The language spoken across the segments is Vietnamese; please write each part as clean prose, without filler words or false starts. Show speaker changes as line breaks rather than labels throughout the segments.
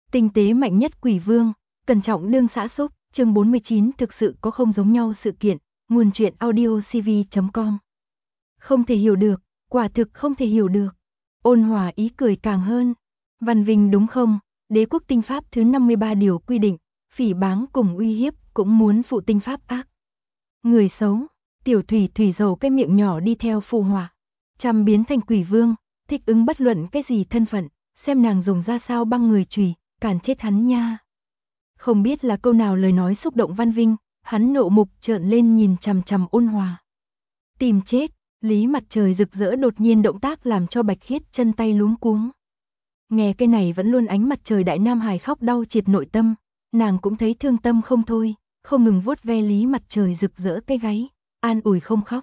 Tinh tế mạnh nhất quỷ vương, cẩn trọng đương xã xúc, chương 49 thực sự có không giống nhau sự kiện, nguồn truyện audiocv.com. Không thể hiểu được, quả thực không thể hiểu được. Ôn Hòa ý cười càng hơn. Văn Vinh đúng không? Đế quốc tinh pháp thứ 53 điều quy định, phỉ báng cùng uy hiếp cũng muốn phụ tinh pháp ác. Người xấu, Tiểu Thủy Thủy dầu cái miệng nhỏ đi theo phù họa. Chăm biến thành quỷ vương, thích ứng bất luận cái gì thân phận, xem nàng dùng ra sao băng người chùy, càn chết hắn nha. Không biết là câu nào lời nói xúc động Văn Vinh, hắn nộ mục trợn lên nhìn chằm chằm Ôn Hòa. Tìm chết, Lý Mặt Trời rực rỡ đột nhiên động tác làm cho Bạch Khiết chân tay luống cuống. Nghe cái này vẫn luôn ánh mặt trời đại nam hài khóc đau triệt nội tâm, nàng cũng thấy thương tâm không thôi, không ngừng vuốt ve Lý Mặt Trời rực rỡ cái gáy, an ủi không khóc.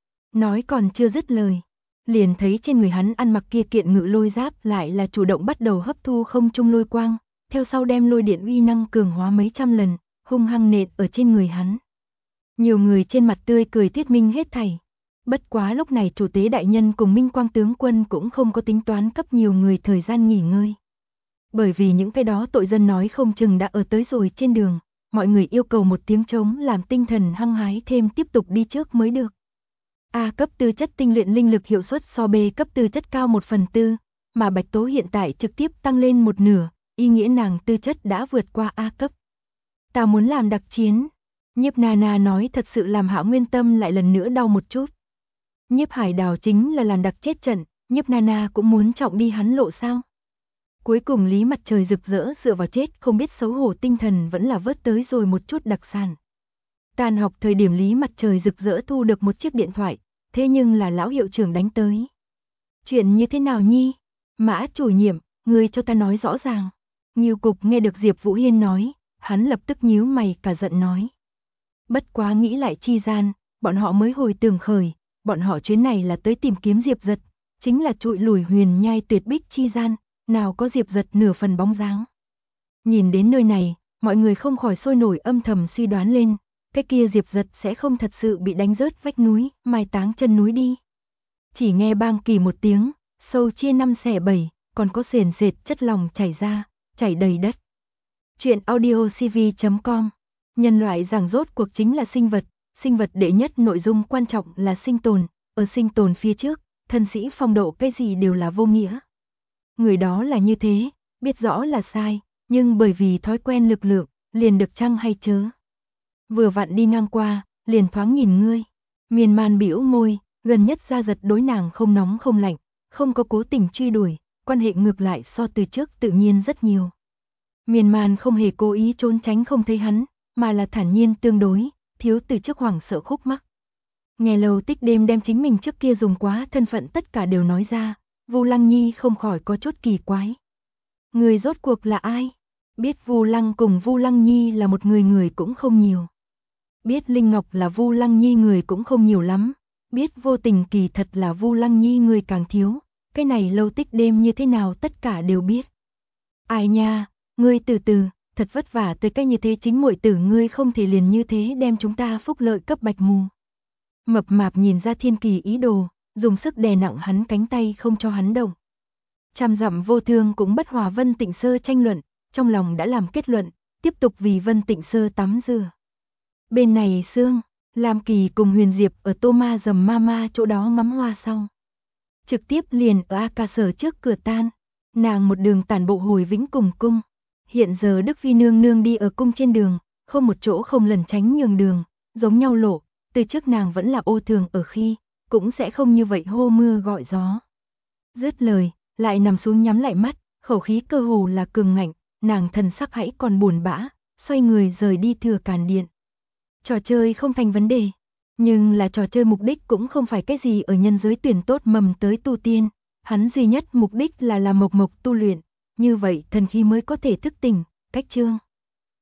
Nói còn chưa dứt lời, liền thấy trên người hắn ăn mặc kia kiện ngự lôi giáp lại là chủ động bắt đầu hấp thu không trung lôi quang, theo sau đem lôi điện uy năng cường hóa mấy trăm lần, hung hăng nện ở trên người hắn. Nhiều người trên mặt tươi cười thuyết minh hết thảy. Bất quá lúc này chủ tế đại nhân cùng Minh Quang tướng quân cũng không có tính toán cấp nhiều người thời gian nghỉ ngơi. Bởi vì những cái đó tội dân nói không chừng đã ở tới rồi trên đường, mọi người yêu cầu một tiếng trống làm tinh thần hăng hái thêm tiếp tục đi trước mới được. A cấp tư chất tinh luyện linh lực hiệu suất so B cấp tư chất cao 1/4, mà Bạch Tố hiện tại trực tiếp tăng lên 1/2, ý nghĩa nàng tư chất đã vượt qua A cấp. Ta muốn làm đặc chiến. Nhiếp Nana nói thật sự làm Hạo Nguyên tâm lại lần nữa đau một chút. Nhiếp Hải Đào chính là làm đặc chết trận, Nhiếp Nana cũng muốn trọng đi hắn lộ sao. Cuối cùng Lý Mặt Trời rực rỡ dựa vào chết không biết xấu hổ tinh thần vẫn là vớt tới rồi một chút đặc sản. Tan học thời điểm Lý Mặt Trời rực rỡ thu được một chiếc điện thoại, thế nhưng là lão hiệu trưởng đánh tới. Chuyện như thế nào nhi? Mã chủ nhiệm, ngươi cho ta nói rõ ràng. Ngưu Cục nghe được Diệp Vũ Hiên nói, hắn lập tức nhíu mày cả giận nói. Bất quá nghĩ lại chi gian, bọn họ mới hồi tưởng khởi, bọn họ chuyến này là tới tìm kiếm Diệp Giật, chính là trụi lùi huyền nhai tuyệt bích chi gian, nào có Diệp Giật nửa phần bóng dáng. Nhìn đến nơi này, mọi người không khỏi sôi nổi âm thầm suy đoán lên, cái kia Diệp Giật sẽ không thật sự bị đánh rớt vách núi, mai táng chân núi đi. Chỉ nghe bang kỳ một tiếng, sâu chia 5 xẻ 7, còn có sền sệt chất lỏng chảy ra, chảy đầy đất. Chuyện audiocv.com. Nhân loại rằng rốt cuộc chính là sinh vật đệ nhất nội dung quan trọng là sinh tồn, ở sinh tồn phía trước, thân sĩ phong độ cái gì đều là vô nghĩa. Người đó là như thế, biết rõ là sai, nhưng bởi vì thói quen lực lượng, liền được chăng hay chớ. Vừa vặn đi ngang qua, liền thoáng nhìn ngươi, miên man bĩu môi, gần nhất Gia Giật đối nàng không nóng không lạnh, không có cố tình truy đuổi, quan hệ ngược lại so từ trước tự nhiên rất nhiều. Miên man không hề cố ý trốn tránh không thấy hắn, mà là thản nhiên tương đối, thiếu từ trước hoảng sợ khúc mắc. Nghe Lâu Tích Đêm đem chính mình trước kia dùng quá thân phận tất cả đều nói ra, Vu Lăng Nhi không khỏi có chút kỳ quái. Người rốt cuộc là ai? Biết Vu Lăng cùng Vu Lăng Nhi là một người cũng không nhiều. Biết Linh Ngọc là Vu Lăng Nhi người cũng không nhiều lắm, biết Vô Tình kỳ thật là Vu Lăng Nhi người càng thiếu, cái này Lâu Tích Đêm như thế nào tất cả đều biết. Ai nha, ngươi từ từ, thật vất vả tới cách như thế chính muội tử ngươi không thể liền như thế đem chúng ta phúc lợi cấp bạch mù. Mập mạp nhìn ra Thiên Kỳ ý đồ, dùng sức đè nặng hắn cánh tay không cho hắn động. Trăm dặm vô thương cũng bất hòa Vân Tịnh Sơ tranh luận, trong lòng đã làm kết luận, tiếp tục vì Vân Tịnh Sơ tắm rửa. Bên này Sương, Lam Kỳ cùng Huyền Diệp ở Tô Ma Dầm Mama chỗ đó ngắm hoa xong. Trực tiếp liền ở A Ca Sở trước cửa tan, nàng một đường tản bộ hồi Vĩnh Cùng cung. Hiện giờ Đức Phi nương nương đi ở cung trên đường, không một chỗ không lẩn tránh nhường đường, giống nhau lộ, từ trước nàng vẫn là ô thường ở khi, cũng sẽ không như vậy hô mưa gọi gió. Dứt lời, lại nằm xuống nhắm lại mắt, khẩu khí cơ hồ là cường ngạnh, nàng thần sắc hãy còn buồn bã, xoay người rời đi Thừa Càn Điện. Trò chơi không thành vấn đề, nhưng là trò chơi mục đích cũng không phải cái gì ở nhân giới tuyển tốt mầm tới tu tiên, hắn duy nhất mục đích là làm mộc mộc tu luyện, như vậy thần khí mới có thể thức tỉnh, cách chương.